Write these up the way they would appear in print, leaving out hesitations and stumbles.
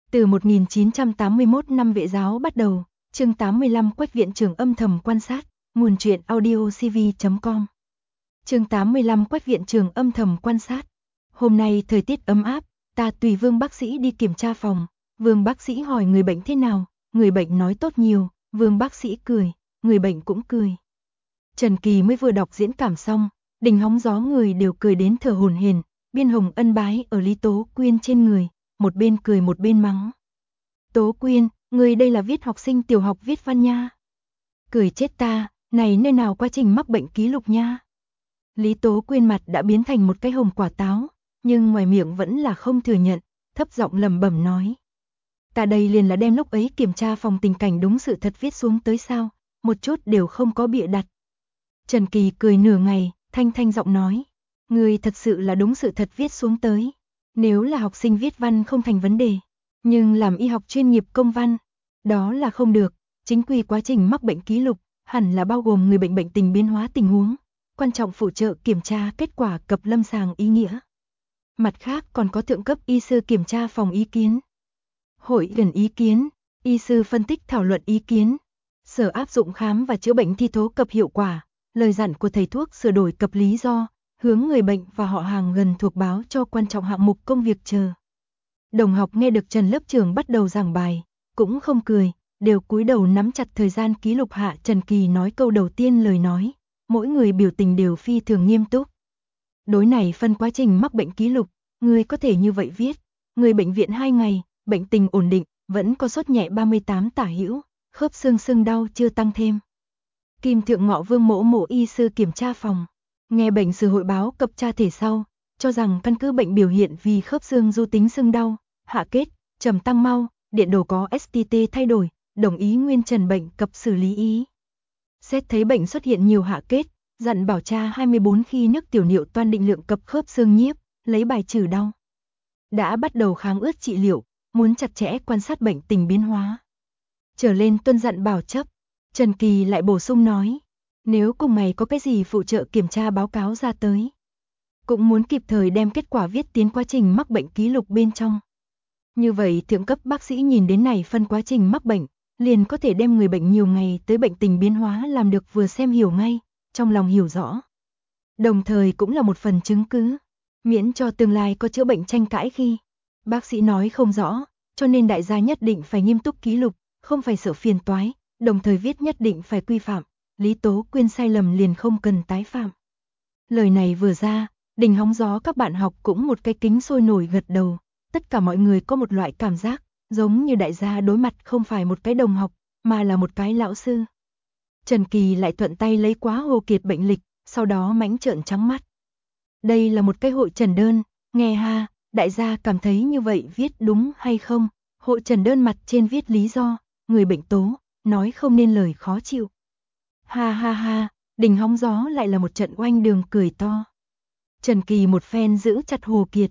Từ 1981 năm vệ giáo bắt đầu, chương 85 Quách viện trưởng âm thầm quan sát, nguồn truyện audiocv.com. Chương 85 Quách viện trưởng âm thầm quan sát. Hôm nay thời tiết ấm áp, ta tùy Vương bác sĩ đi kiểm tra phòng. Vương bác sĩ hỏi người bệnh thế nào, người bệnh nói tốt nhiều, Vương bác sĩ cười, người bệnh cũng cười. Trần Kỳ mới vừa đọc diễn cảm xong, đình hóng gió người đều cười đến thở hổn hển, Biên Hồng ân bái ở Lý Tố Quyên trên người, một bên cười một bên mắng. Tố Quyên, người đây là viết học sinh tiểu học viết văn nha. Cười chết ta, này nơi nào quá trình mắc bệnh ký lục nha. Lý Tố Quyên mặt đã biến thành một cái hồng quả táo, nhưng ngoài miệng vẫn là không thừa nhận, thấp giọng lẩm bẩm nói. Ta đây liền là đem lúc ấy kiểm tra phòng tình cảnh đúng sự thật viết xuống tới sao, một chút đều không có bịa đặt. Trần Kỳ cười nửa ngày, thanh giọng nói. Người thật sự là đúng sự thật viết xuống tới. Nếu là học sinh viết văn không thành vấn đề, nhưng làm y học chuyên nghiệp công văn, đó là không được. Chính quy quá trình mắc bệnh ký lục, hẳn là bao gồm người bệnh bệnh tình biến hóa tình huống, quan trọng phụ trợ kiểm tra kết quả cập lâm sàng ý nghĩa. Mặt khác còn có thượng cấp y sư kiểm tra phòng ý kiến, hội gần ý kiến, y sư phân tích thảo luận ý kiến, sở áp dụng khám và chữa bệnh thi thố cập hiệu quả, lời dặn của thầy thuốc sửa đổi cập lý do, hướng người bệnh và họ hàng gần thuộc báo cho quan trọng hạng mục công việc chờ. Đồng học nghe được Trần lớp trưởng bắt đầu giảng bài, cũng không cười, đều cúi đầu nắm chặt thời gian ký lục hạ Trần Kỳ nói câu đầu tiên lời nói, mỗi người biểu tình đều phi thường nghiêm túc. Đối này phân quá trình mắc bệnh ký lục, người có thể như vậy viết, người bệnh viện 2 ngày, bệnh tình ổn định, vẫn có sốt nhẹ 38 tả hữu, khớp xương sưng đau chưa tăng thêm. Kim Thượng Ngọ Vương mỗ y sư kiểm tra phòng, nghe bệnh sử hội báo cập tra thể sau, cho rằng căn cứ bệnh biểu hiện vì khớp xương du tính sưng đau, hạ kết, trầm tăng mau, điện đồ có STT thay đổi, đồng ý nguyên trần bệnh cập xử lý ý. Xét thấy bệnh xuất hiện nhiều hạ kết, dặn bảo tra 24 khi nước tiểu niệu toan định lượng cập khớp xương nhiếp, lấy bài trừ đau. Đã bắt đầu kháng ướt trị liệu, muốn chặt chẽ quan sát bệnh tình biến hóa. Trở lên tuân dặn bảo chấp, Trần Kỳ lại bổ sung nói, nếu cùng ngày có cái gì phụ trợ kiểm tra báo cáo ra tới, cũng muốn kịp thời đem kết quả viết tiến quá trình mắc bệnh ký lục bên trong. Như vậy thượng cấp bác sĩ nhìn đến này phân quá trình mắc bệnh, liền có thể đem người bệnh nhiều ngày tới bệnh tình biến hóa làm được vừa xem hiểu ngay, trong lòng hiểu rõ. Đồng thời cũng là một phần chứng cứ, miễn cho tương lai có chữa bệnh tranh cãi khi bác sĩ nói không rõ, cho nên đại gia nhất định phải nghiêm túc ký lục, không phải sợ phiền toái, đồng thời viết nhất định phải quy phạm, Lý Tố Quyên sai lầm liền không cần tái phạm. Lời này vừa ra, đình hóng gió các bạn học cũng một cái kính sôi nổi gật đầu, tất cả mọi người có một loại cảm giác, giống như đại gia đối mặt không phải một cái đồng học, mà là một cái lão sư. Trần Kỳ lại thuận tay lấy quá Hồ Kiệt bệnh lịch, sau đó mánh trợn trắng mắt. Đây là một cái hội trần đơn, nghe ha, đại gia cảm thấy như vậy viết đúng hay không? Hội trần đơn mặt trên viết lý do, người bệnh tố, nói không nên lời khó chịu. Ha ha ha, đình hóng gió lại là một trận oanh đường cười to. Trần Kỳ một phen giữ chặt Hồ Kiệt.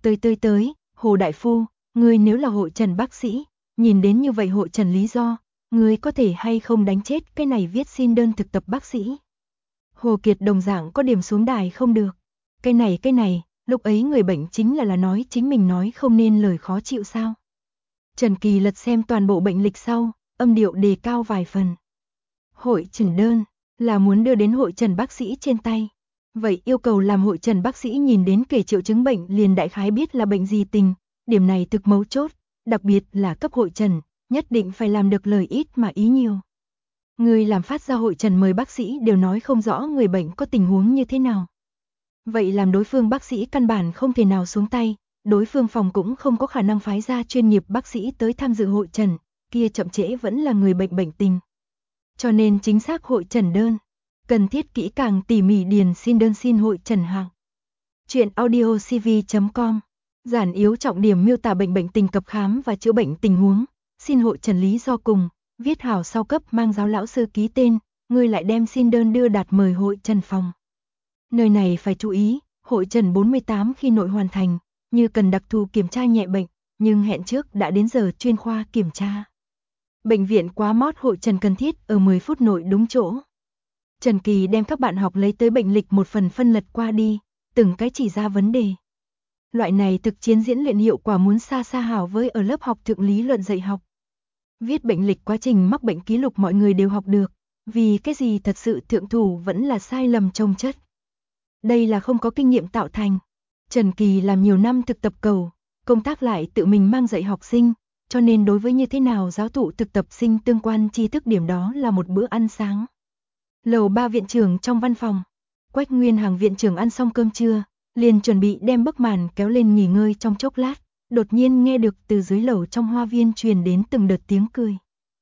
Tới, Hồ Đại Phu, ngươi nếu là hội trần bác sĩ, nhìn đến như vậy hội trần lý do, ngươi có thể hay không đánh chết cái này viết xin đơn thực tập bác sĩ. Hồ Kiệt đồng dạng có điểm xuống đài không được. Cái này, lúc ấy người bệnh chính là nói chính mình nói không nên lời khó chịu sao. Trần Kỳ lật xem toàn bộ bệnh lịch sau, âm điệu đề cao vài phần. Hội trần đơn, là muốn đưa đến hội trần bác sĩ trên tay. Vậy yêu cầu làm hội trần bác sĩ nhìn đến kể triệu chứng bệnh liền đại khái biết là bệnh gì tình, điểm này thực mấu chốt, đặc biệt là cấp hội trần, nhất định phải làm được lời ít mà ý nhiều. Người làm phát ra hội trần mời bác sĩ đều nói không rõ người bệnh có tình huống như thế nào. Vậy làm đối phương bác sĩ căn bản không thể nào xuống tay, đối phương phòng cũng không có khả năng phái ra chuyên nghiệp bác sĩ tới tham dự hội trần, kia chậm trễ vẫn là người bệnh bệnh tình. Cho nên chính xác hội trần đơn, cần thiết kỹ càng tỉ mỉ điền xin đơn xin hội trần hạng. Chuyện audiocv.com, giản yếu trọng điểm miêu tả bệnh tình cập khám và chữa bệnh tình huống, xin hội trần lý do cùng, viết hảo sau cấp mang giáo lão sư ký tên, người lại đem xin đơn đưa đạt mời hội trần phòng. Nơi này phải chú ý, hội trần 48 khi nội hoàn thành, như cần đặc thù kiểm tra nhẹ bệnh, nhưng hẹn trước đã đến giờ chuyên khoa kiểm tra. Bệnh viện quá mót hội trần cần thiết ở 10 phút nội đúng chỗ. Trần Kỳ đem các bạn học lấy tới bệnh lịch một phần phân lật qua đi, từng cái chỉ ra vấn đề. Loại này thực chiến diễn luyện hiệu quả muốn xa xa hảo với ở lớp học thượng lý luận dạy học. Viết bệnh lịch quá trình mắc bệnh ký lục mọi người đều học được, vì cái gì thật sự thượng thủ vẫn là sai lầm chồng chất. Đây là không có kinh nghiệm tạo thành. Trần Kỳ làm nhiều năm thực tập cầu, công tác lại tự mình mang dạy học sinh, cho nên đối với như thế nào giáo thụ thực tập sinh tương quan tri thức điểm đó là một bữa ăn sáng. Lầu 3 viện trưởng trong văn phòng, Quách Nguyên Hằng viện trưởng ăn xong cơm trưa, liền chuẩn bị đem bức màn kéo lên nghỉ ngơi trong chốc lát, đột nhiên nghe được từ dưới lầu trong hoa viên truyền đến từng đợt tiếng cười.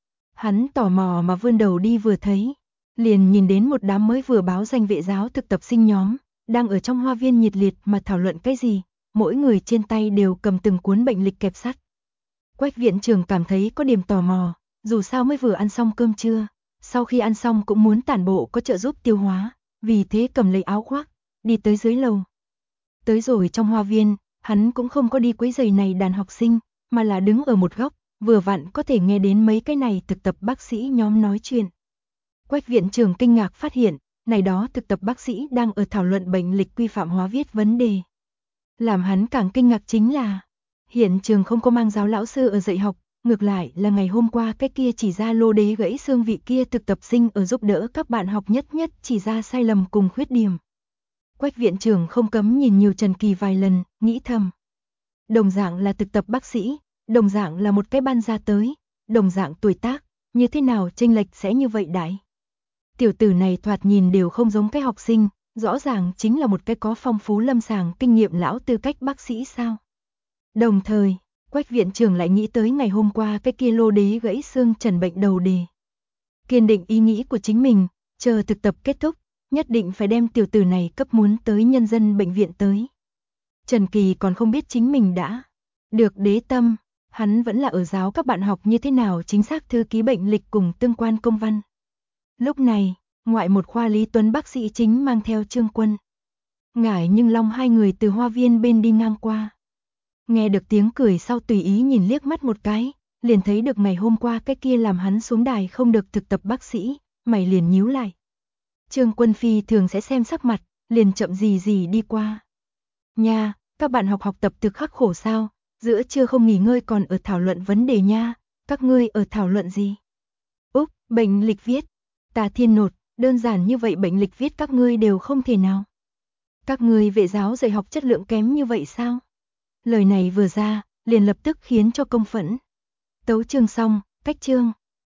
Hắn tò mò mà vươn đầu đi vừa thấy, liền nhìn đến một đám mới vừa báo danh vệ giáo thực tập sinh nhóm, đang ở trong hoa viên nhiệt liệt mà thảo luận cái gì, mỗi người trên tay đều cầm từng cuốn bệnh lịch kẹp sắt. Quách viện trưởng cảm thấy có điểm tò mò, dù sao mới vừa ăn xong cơm trưa, sau khi ăn xong cũng muốn tản bộ có trợ giúp tiêu hóa, vì thế cầm lấy áo khoác, đi tới dưới lầu. Tới rồi trong hoa viên, hắn cũng không có đi quấy rầy này đàn học sinh, mà là đứng ở một góc, vừa vặn có thể nghe đến mấy cái này thực tập bác sĩ nhóm nói chuyện. Quách viện trưởng kinh ngạc phát hiện, này đó thực tập bác sĩ đang ở thảo luận bệnh lịch quy phạm hóa viết vấn đề. Làm hắn càng kinh ngạc chính là, hiện trường không có mang giáo lão sư ở dạy học, ngược lại là ngày hôm qua cái kia chỉ ra lô đế gãy xương vị kia thực tập sinh ở giúp đỡ các bạn học nhất chỉ ra sai lầm cùng khuyết điểm. Quách viện trưởng không cấm nhìn nhiều Trần Kỳ vài lần, nghĩ thầm. Đồng dạng là thực tập bác sĩ, đồng dạng là một cái ban ra tới, đồng dạng tuổi tác, như thế nào chênh lệch sẽ như vậy đại. Tiểu tử này thoạt nhìn đều không giống cái học sinh, rõ ràng chính là một cái có phong phú lâm sàng kinh nghiệm lão tư cách bác sĩ sao. Đồng thời, Quách viện trưởng lại nghĩ tới ngày hôm qua cái kia lô đế gãy xương trần bệnh đầu đề. Kiên định ý nghĩ của chính mình, chờ thực tập kết thúc, nhất định phải đem tiểu tử này cấp muốn tới nhân dân bệnh viện tới. Trần Kỳ còn không biết chính mình đã được đế tâm, hắn vẫn là ở giáo các bạn học như thế nào chính xác thư ký bệnh lịch cùng tương quan công văn. Lúc này, ngoại một khoa Lý Tuấn bác sĩ chính mang theo Trương Quân, Ngải nhưng Long hai người từ hoa viên bên đi ngang qua. Nghe được tiếng cười sau tùy ý nhìn liếc mắt một cái, liền thấy được ngày hôm qua cái kia làm hắn xuống đài không được thực tập bác sĩ, mày liền nhíu lại. Trương Quân Phi thường sẽ xem sắc mặt, liền chậm gì đi qua. Nha, các bạn học tập thực khắc khổ sao, giữa trưa không nghỉ ngơi còn ở thảo luận vấn đề nha, các ngươi ở thảo luận gì? Úp, bệnh lịch viết. Tà Thiên nột, đơn giản như vậy bệnh lịch viết các ngươi đều không thể nào. Các ngươi vệ giáo dạy học chất lượng kém như vậy sao? Lời này vừa ra, liền lập tức khiến cho công phẫn. Tấu chương xong, cách chương.